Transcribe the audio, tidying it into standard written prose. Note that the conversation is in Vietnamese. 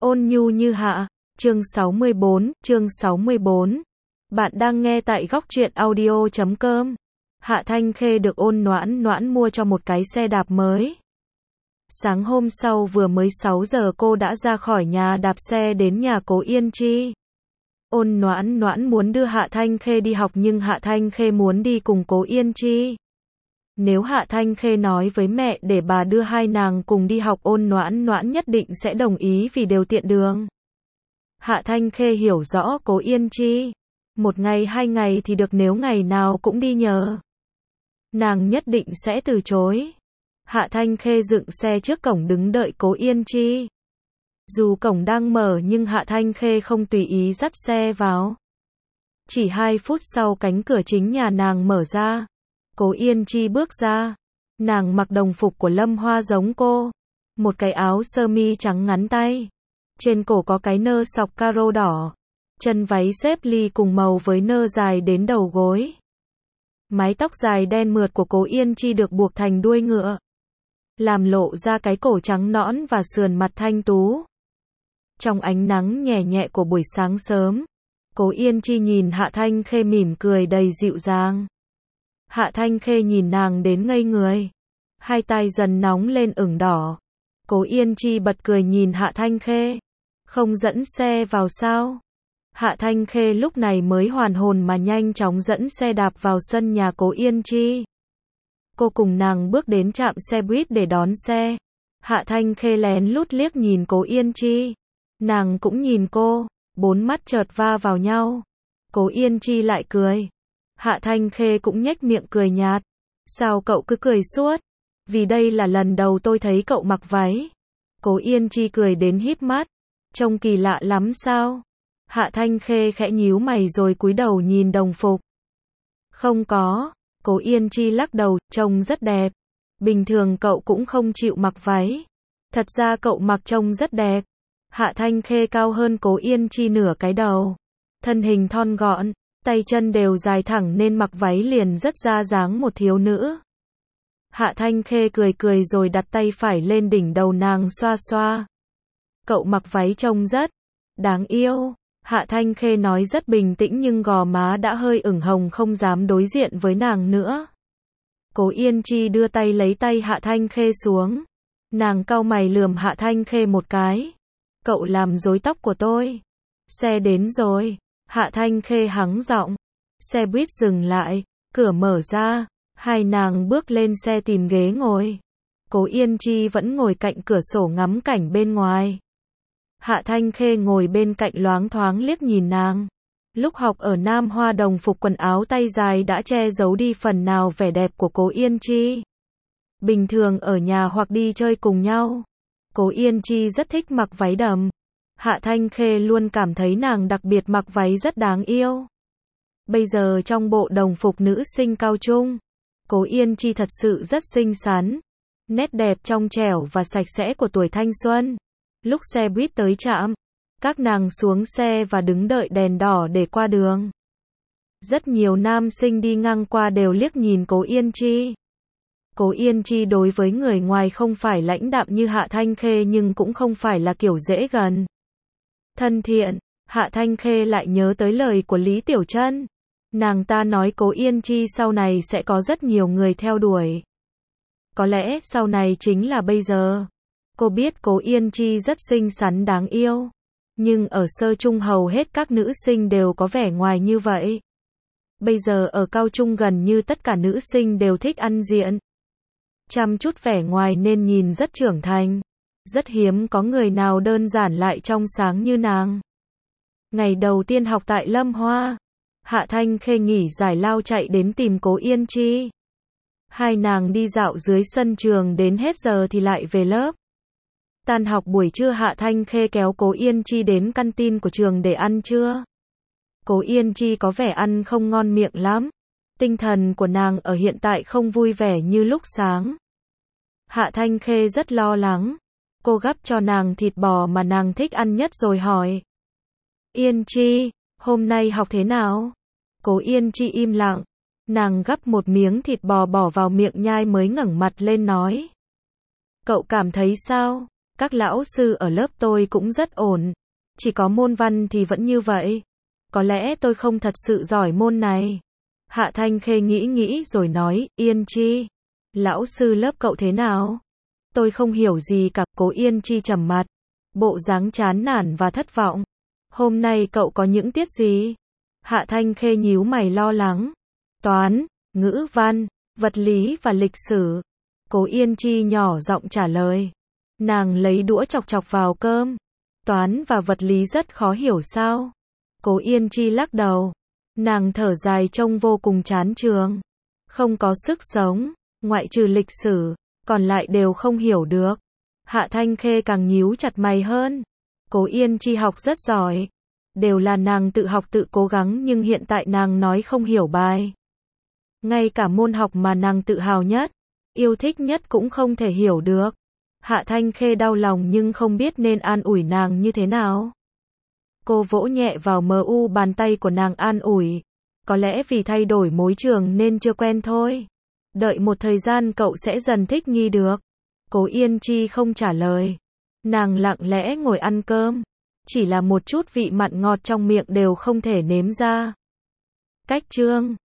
Ôn nhu như hạ, chương 64. Bạn đang nghe tại góc truyện audio.com. Hạ Thanh Khê được Ôn Noãn Noãn mua cho một cái xe đạp mới. Sáng hôm sau vừa mới 6 giờ cô đã ra khỏi nhà đạp xe đến nhà Cố Yên Chi. Ôn Noãn Noãn muốn đưa Hạ Thanh Khê đi học nhưng Hạ Thanh Khê muốn đi cùng Cố Yên Chi. Nếu Hạ Thanh Khê nói với mẹ để bà đưa hai nàng cùng đi học, Ôn Noãn Noãn nhất định sẽ đồng ý vì đều tiện đường. Hạ Thanh Khê hiểu rõ Cố Yên Chi. Một ngày 2 ngày thì được, nếu ngày nào cũng đi nhờ, nàng nhất định sẽ từ chối. Hạ Thanh Khê dựng xe trước cổng đứng đợi Cố Yên Chi. Dù cổng đang mở nhưng Hạ Thanh Khê không tùy ý dắt xe vào. Chỉ 2 phút sau cánh cửa chính nhà nàng mở ra. Cố Yên Chi bước ra. Nàng mặc đồng phục của Lâm Hoa giống cô. Một cái áo sơ mi trắng ngắn tay. Trên cổ có cái nơ sọc caro đỏ. Chân váy xếp ly cùng màu với nơ dài đến đầu gối. Mái tóc dài đen mượt của Cố Yên Chi được buộc thành đuôi ngựa, làm lộ ra cái cổ trắng nõn và sườn mặt thanh tú. Trong ánh nắng nhẹ nhẹ của buổi sáng sớm, Cố Yên Chi nhìn Hạ Thanh Khê mỉm cười đầy dịu dàng. Hạ Thanh Khê nhìn nàng đến ngây người. Hai tay dần nóng lên ửng đỏ. Cố Yên Chi bật cười nhìn Hạ Thanh Khê. Không dẫn xe vào sao? Hạ Thanh Khê lúc này mới hoàn hồn mà nhanh chóng dẫn xe đạp vào sân nhà Cố Yên Chi. Cô cùng nàng bước đến trạm xe buýt để đón xe. Hạ Thanh Khê lén lút liếc nhìn Cố Yên Chi. Nàng cũng nhìn cô, 4 mắt chợt va vào nhau. Cố Yên Chi lại cười. Hạ Thanh Khê cũng nhếch miệng cười nhạt. Sao cậu cứ cười suốt? Vì đây là lần đầu tôi thấy cậu mặc váy. Cố Yên Chi cười đến híp mắt. Trông kỳ lạ lắm sao? Hạ Thanh Khê khẽ nhíu mày rồi cúi đầu nhìn đồng phục. Không có. Cố Yên Chi lắc đầu, trông rất đẹp. Bình thường cậu cũng không chịu mặc váy. Thật ra cậu mặc trông rất đẹp. Hạ Thanh Khê cao hơn Cố Yên Chi nửa cái đầu. Thân hình thon gọn, tay chân đều dài thẳng nên mặc váy liền rất ra dáng một thiếu nữ. Hạ Thanh Khê cười cười rồi đặt tay phải lên đỉnh đầu nàng xoa xoa. Cậu mặc váy trông rất đáng yêu. Hạ Thanh Khê nói rất bình tĩnh nhưng gò má đã hơi ửng hồng, không dám đối diện với nàng nữa. Cố Yên Chi đưa tay lấy tay Hạ Thanh Khê xuống. Nàng cau mày lườm Hạ Thanh Khê một cái. Cậu làm rối tóc của tôi. Xe đến rồi. Hạ Thanh Khê hắng giọng. Xe buýt dừng lại, cửa mở ra, hai nàng bước lên xe tìm ghế ngồi. Cố Yên Chi vẫn ngồi cạnh cửa sổ ngắm cảnh bên ngoài. Hạ Thanh Khê ngồi bên cạnh loáng thoáng liếc nhìn nàng. Lúc học ở Nam Hoa đồng phục quần áo tay dài đã che giấu đi phần nào vẻ đẹp của Cố Yên Chi. Bình thường ở nhà hoặc đi chơi cùng nhau, Cố Yên Chi rất thích mặc váy đầm. Hạ Thanh Khê luôn cảm thấy nàng đặc biệt mặc váy rất đáng yêu. Bây giờ trong bộ đồng phục nữ sinh cao trung, Cố Yên Chi thật sự rất xinh xắn. Nét đẹp trong trẻo và sạch sẽ của tuổi thanh xuân. Lúc xe buýt tới trạm, các nàng xuống xe và đứng đợi đèn đỏ để qua đường. Rất nhiều nam sinh đi ngang qua đều liếc nhìn Cố Yên Chi. Cố Yên Chi đối với người ngoài không phải lãnh đạm như Hạ Thanh Khê nhưng cũng không phải là kiểu dễ gần, thân thiện. Hạ Thanh Khê lại nhớ tới lời của Lý Tiểu Trân. Nàng ta nói Cố Yên Chi sau này sẽ có rất nhiều người theo đuổi. Có lẽ sau này chính là bây giờ. Cô biết Cố Yên Chi rất xinh xắn đáng yêu. Nhưng ở sơ trung hầu hết các nữ sinh đều có vẻ ngoài như vậy. Bây giờ ở cao trung gần như tất cả nữ sinh đều thích ăn diện, chăm chút vẻ ngoài nên nhìn rất trưởng thành. Rất hiếm có người nào đơn giản lại trong sáng như nàng. Ngày đầu tiên học tại Lâm Hoa, Hạ Thanh Khê nghỉ giải lao chạy đến tìm Cố Yên Chi. Hai nàng đi dạo dưới sân trường đến hết giờ thì lại về lớp. Tan học buổi trưa Hạ Thanh Khê kéo Cố Yên Chi đến canteen của trường để ăn trưa. Cố Yên Chi có vẻ ăn không ngon miệng lắm. Tinh thần của nàng ở hiện tại không vui vẻ như lúc sáng. Hạ Thanh Khê rất lo lắng. Cô gắp cho nàng thịt bò mà nàng thích ăn nhất rồi hỏi. Yên Chi, hôm nay học thế nào? Cố Yên Chi im lặng. Nàng gắp một miếng thịt bò bỏ vào miệng nhai mới ngẩng mặt lên nói. Cậu cảm thấy sao? Các lão sư ở lớp tôi cũng rất ổn. Chỉ có môn văn thì vẫn như vậy. Có lẽ tôi không thật sự giỏi môn này. Hạ Thanh Khê nghĩ rồi nói, Yên Chi. Lão sư lớp cậu thế nào? Tôi không hiểu gì cả. Cố Yên Chi trầm mặt. Bộ dáng chán nản và thất vọng. Hôm nay cậu có những tiết gì? Hạ Thanh Khê nhíu mày lo lắng. Toán, ngữ văn, vật lý và lịch sử. Cố Yên Chi nhỏ giọng trả lời. Nàng lấy đũa chọc vào cơm. Toán và vật lý rất khó hiểu sao? Cố Yên Chi lắc đầu. Nàng thở dài trông vô cùng chán trường. Không có sức sống, ngoại trừ lịch sử, còn lại đều không hiểu được. Hạ Thanh Khê càng nhíu chặt mày hơn. Cố Yên Chi học rất giỏi. Đều là nàng tự học tự cố gắng nhưng hiện tại nàng nói không hiểu bài. Ngay cả môn học mà nàng tự hào nhất, yêu thích nhất cũng không thể hiểu được. Hạ Thanh Khê đau lòng nhưng không biết nên an ủi nàng như thế nào. Cô vỗ nhẹ vào bàn tay của nàng an ủi. Có lẽ vì thay đổi môi trường nên chưa quen thôi. Đợi một thời gian cậu sẽ dần thích nghi được. Cố Yên Chi không trả lời. Nàng lặng lẽ ngồi ăn cơm. Chỉ là một chút vị mặn ngọt trong miệng đều không thể nếm ra. Cách chương